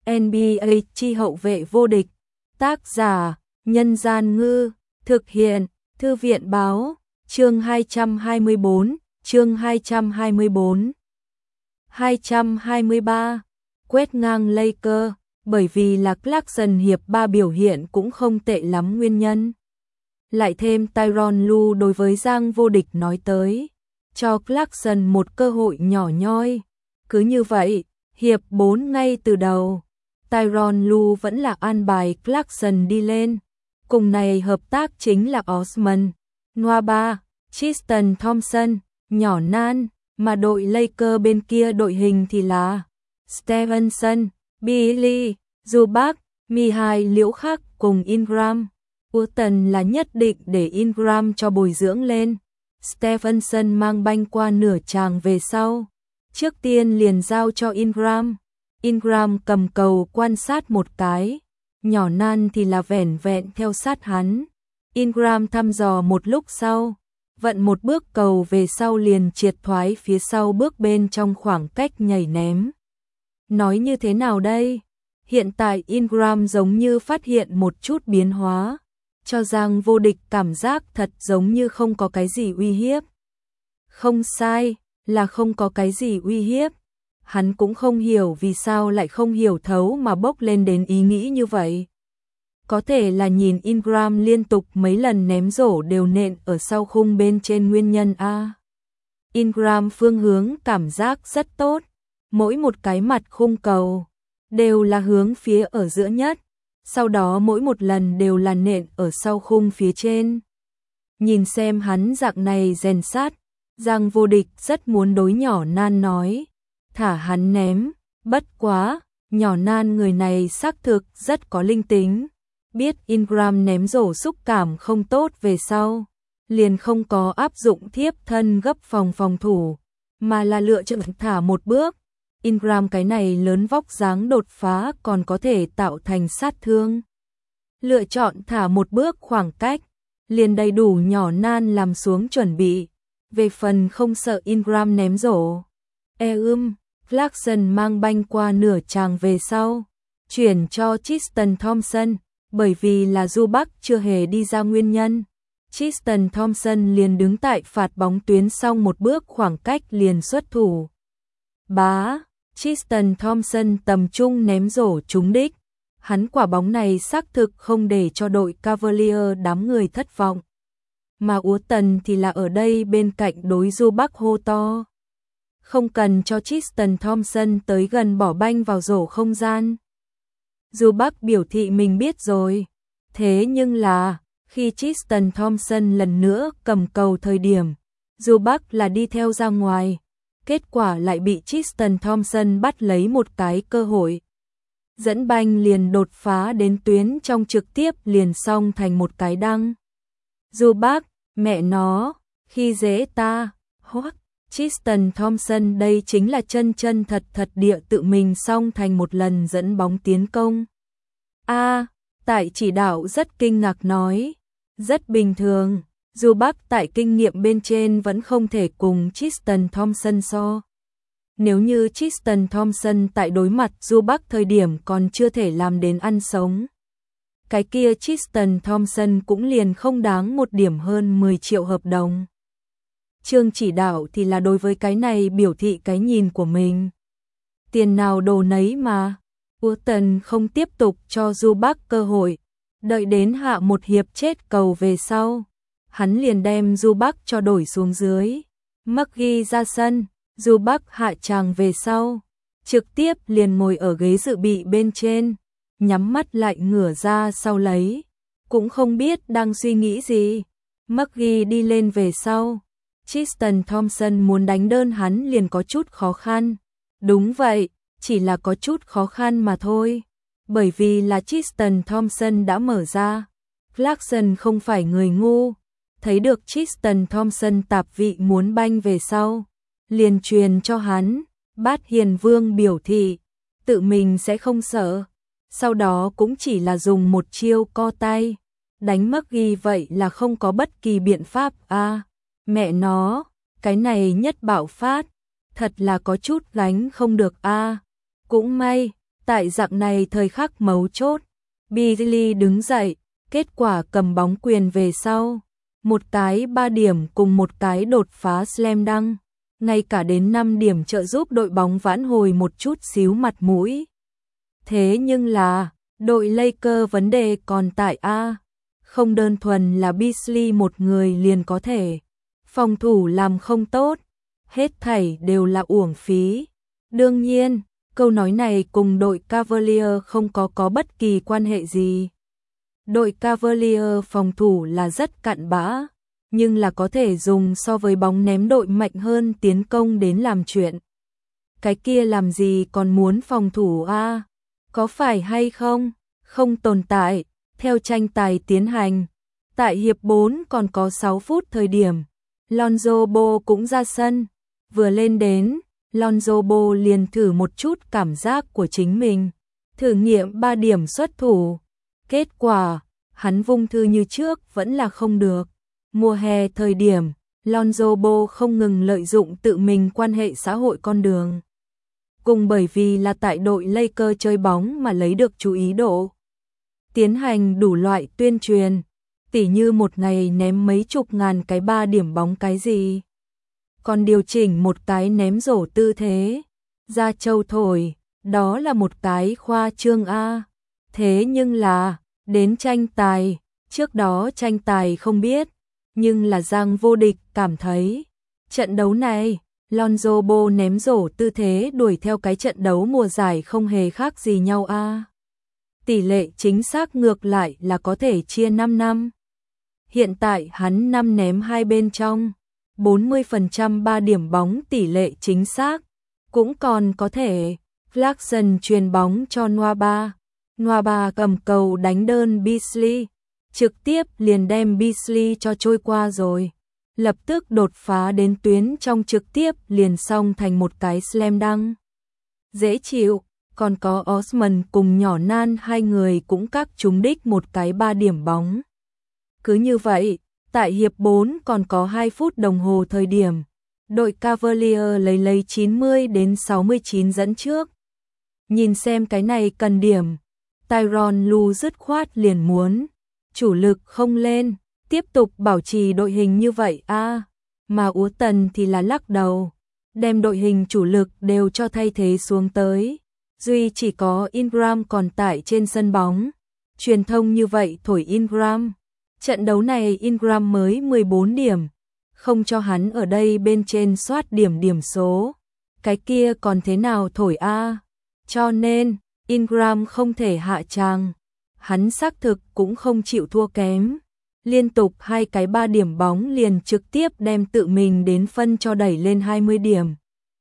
NBA chi hậu vệ vô địch. Tác giả: Nhân Gian Ngư. Thực hiện: Thư viện Báo. Chương 224, chương 224. 223. Quét ngang Lakers. Bởi vì là Clarkson hiệp 3 biểu hiện cũng không tệ lắm nguyên nhân. Lại thêm Tyronn Lue đối với Giang vô địch nói tới, cho Clarkson một cơ hội nhỏ nhoi. Cứ như vậy, hiệp 4 ngay từ đầu, Tyronn Lue vẫn là an bài Clarkson đi lên. Cùng này hợp tác chính là Osman, Nwaba, Tristan Thompson, nhỏ Nan, mà đội Lakers bên kia đội hình thì là Stevenson, Billy, Zubac, Mihai Liễu Khắc cùng Ingram. Walton là nhất định để Ingram cho bồi dưỡng lên. Stevenson mang banh qua nửa tràng về sau, trước tiên liền giao cho Ingram. Ingram cầm cầu quan sát một cái, nhỏ Nan thì là vẻn vẹn theo sát hắn. Ingram thăm dò một lúc sau, vận một bước cầu về sau liền triệt thoái phía sau bước bên trong khoảng cách nhảy ném. Nói như thế nào đây? Hiện tại Ingram giống như phát hiện một chút biến hóa, cho Giang vô địch cảm giác thật giống như không có cái gì uy hiếp. Không sai, là không có cái gì uy hiếp. Hắn cũng không hiểu vì sao lại không hiểu thấu mà bốc lên đến ý nghĩ như vậy. Có thể là nhìn Ingram liên tục mấy lần ném rổ đều nện ở sau khung bên trên nguyên nhân a. Ingram phương hướng cảm giác rất tốt, mỗi một cái mặt khung cầu đều là hướng phía ở giữa nhất, sau đó mỗi một lần đều là nện ở sau khung phía trên. Nhìn xem hắn dạng này rèn sát, Giang vô địch rất muốn đối nhỏ Nan nói, thả hắn ném, bất quá, nhỏ Nan người này xác thực rất có linh tính, biết Ingram ném rổ xúc cảm không tốt về sau, liền không có áp dụng thiếp thân gấp phòng thủ, mà là lựa chọn thả một bước. Ingram cái này lớn vóc dáng đột phá còn có thể tạo thành sát thương. Lựa chọn thả một bước khoảng cách, liền đầy đủ nhỏ Nan làm xuống chuẩn bị. Về phần không sợ Ingram ném rổ, Clarkson mang banh qua nửa tràng về sau, chuyển cho Tristan Thompson, bởi vì là Zubac chưa hề đi ra nguyên nhân. Tristan Thompson liền đứng tại phạt bóng tuyến xong một bước khoảng cách liền xuất thủ. Bá, Tristan Thompson tầm trung ném rổ trúng đích. Hắn quả bóng này xác thực không để cho đội Cavalier đám người thất vọng. Mà Walton thì là ở đây bên cạnh đối Zubac hô to. Không cần cho Tristan Thompson tới gần bỏ banh vào rổ không gian. Zubac biểu thị mình biết rồi. Thế nhưng là, khi Tristan Thompson lần nữa cầm cầu thời điểm, Zubac là đi theo ra ngoài. Kết quả lại bị Tristan Thompson bắt lấy một cái cơ hội. Dẫn banh liền đột phá đến tuyến trong trực tiếp liền xong thành một cái đăng. Zubac, mẹ nó, khi dễ ta, hoắc. Tristan Thompson đây chính là chân thật địa tự mình xong thành một lần dẫn bóng tiến công. Tại chỉ đạo rất kinh ngạc nói, rất bình thường. Zubac tại kinh nghiệm bên trên vẫn không thể cùng Tristan Thompson so. Nếu như Tristan Thompson tại đối mặt Zubac thời điểm còn chưa thể làm đến ăn sống, cái kia Tristan Thompson cũng liền không đáng một điểm hơn 10 triệu hợp đồng. Chương chỉ đạo thì là đối với cái này biểu thị cái nhìn của mình. Tiền nào đồ nấy mà. Walton không tiếp tục cho Zubac cơ hội, đợi đến hạ một hiệp chết cầu về sau. Hắn liền đem Zubac cho đổi xuống dưới. McGee ra sân, Zubac hạ tràng về sau, trực tiếp liền ngồi ở ghế dự bị bên trên, nhắm mắt lại ngửa ra sau lấy, cũng không biết đang suy nghĩ gì. McGee đi lên về sau, Tristan Thompson muốn đánh đơn hắn liền có chút khó khăn. Đúng vậy, chỉ là có chút khó khăn mà thôi, bởi vì là Tristan Thompson đã mở ra. Clarkson không phải người ngu. Thấy được Tristan Thompson tạp vị muốn banh về sau, liền truyền cho hắn. Bát Hiền Vương biểu thị tự mình sẽ không sợ, sau đó cũng chỉ là dùng một chiêu co tay đánh McGee, vậy là không có bất kỳ biện pháp mẹ nó, cái này nhất bạo phát, thật là có chút gánh không được Cũng may, Tại dạng này thời khắc mấu chốt, Beasley đứng dậy, kết quả cầm bóng quyền về sau. Một cái 3 điểm cùng một cái đột phá slam dunk, ngay cả đến 5 điểm trợ giúp đội bóng vãn hồi một chút xíu mặt mũi. Thế nhưng là, đội Lakers vấn đề còn tại A. Không đơn thuần là Beasley một người liền có thể. Phòng thủ làm không tốt, hết thảy đều là uổng phí. Đương nhiên, câu nói này cùng đội Cavaliers không có bất kỳ quan hệ gì. Đội Cavaliers phòng thủ là rất cặn bã, nhưng là có thể dùng so với bóng ném đội mạnh hơn tiến công đến làm chuyện. Cái kia làm gì còn muốn phòng thủ a? Có phải hay không? Không tồn tại. Theo tranh tài tiến hành, tại hiệp 4 còn có 6 phút thời điểm, Lonzo Ball cũng ra sân. Vừa lên đến, Lonzo Ball liền thử một chút cảm giác của chính mình, thử nghiệm 3 điểm xuất thủ. Kết quả, hắn vung thư như trước vẫn là không được. Mùa hè thời điểm, Lonzo Ball không ngừng lợi dụng tự mình quan hệ xã hội con đường. Cùng bởi vì là tại đội Lakers chơi bóng mà lấy được chú ý độ. Tiến hành đủ loại tuyên truyền, tỉ như một ngày ném mấy chục ngàn cái 3 điểm bóng cái gì. Còn điều chỉnh một cái ném rổ tư thế, ra châu thổi, đó là một cái khoa trương A. Thế nhưng là, đến tranh tài, trước đó tranh tài không biết, nhưng là Giang Vô Địch cảm thấy, trận đấu này, Lonzo Ball ném rổ tư thế đuổi theo cái trận đấu mùa giải không hề khác gì nhau A. Tỷ lệ chính xác ngược lại là có thể chia 5 năm. Hiện tại hắn 5 ném 2 bên trong, 40% 3 điểm bóng tỷ lệ chính xác, cũng còn có thể. Clarkson truyền bóng cho Nwaba. Nwaba cầm cầu đánh đơn Beasley, trực tiếp liền đem Beasley cho trôi qua rồi. Lập tức đột phá đến tuyến trong trực tiếp liền xong thành một cái slam dunk. Dễ chịu, còn có Osman cùng nhỏ Nan hai người cũng các trúng đích một cái 3 điểm bóng. Cứ như vậy, tại hiệp 4 còn có 2 phút đồng hồ thời điểm, đội Cavaliers lấy 90 đến 69 dẫn trước. Nhìn xem cái này cần điểm, Tyronn Lue dứt khoát liền muốn, chủ lực không lên, tiếp tục bảo trì đội hình như vậy a. Mà Úa Tần thì là lắc đầu, đem đội hình chủ lực đều cho thay thế xuống tới. Duy chỉ có Ingram còn tại trên sân bóng. Truyền thông như vậy thổi Ingram. Trận đấu này Ingram mới 14 điểm, không cho hắn ở đây bên trên soát điểm số. Cái kia còn thế nào thổi a? Cho nên, Ingram không thể hạ tràng. Hắn xác thực cũng không chịu thua kém. Liên tục 2 cái 3 điểm bóng liền trực tiếp đem tự mình đến phân cho đẩy lên 20 điểm.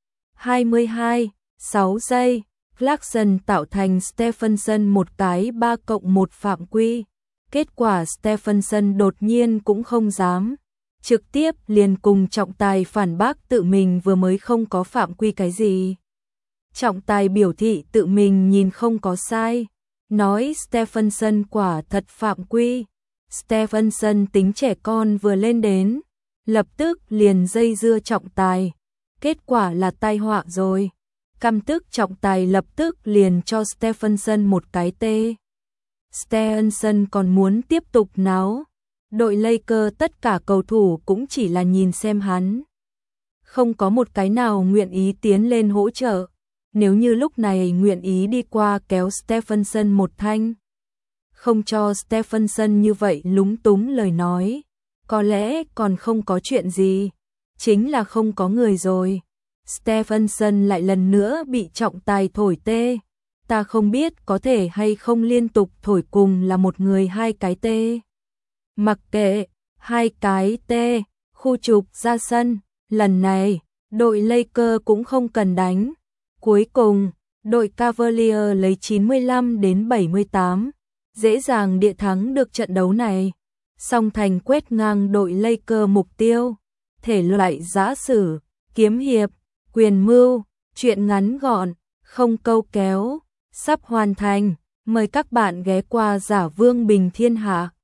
22, 6 giây, Clarkson tạo thành Stephenson một cái 3+1 phạm quy. Kết quả Stephenson đột nhiên cũng không dám. Trực tiếp liền cùng trọng tài phản bác tự mình vừa mới không có phạm quy cái gì. Trọng tài biểu thị tự mình nhìn không có sai. Nói Stephenson quả thật phạm quy. Stephenson tính trẻ con vừa lên đến, lập tức liền dây dưa trọng tài. Kết quả là tai họa rồi. Căm tức trọng tài lập tức liền cho Stephenson một cái tê. Stephenson còn muốn tiếp tục náo. Đội Lakers tất cả cầu thủ cũng chỉ là nhìn xem hắn. Không có một cái nào nguyện ý tiến lên hỗ trợ. Nếu như lúc này nguyện ý đi qua kéo Stephenson một thanh, không cho Stephenson như vậy lúng túng lời nói, có lẽ còn không có chuyện gì, chính là không có người rồi. Stephenson lại lần nữa bị trọng tài thổi tê. Ta không biết có thể hay không liên tục thổi cùng là một người 2 cái tê. Mặc kệ, 2 cái tê, khu trục ra sân. Lần này, đội Lakers cũng không cần đánh. Cuối cùng, đội Cavaliers lấy 95 đến 78, dễ dàng địa thắng được trận đấu này. Song thành quét ngang đội Lakers mục tiêu. Thể loại giã sử, kiếm hiệp, quyền mưu, truyện ngắn gọn, không câu kéo, sắp hoàn thành. Mời các bạn ghé qua Giả Vương Bình Thiên Hạ.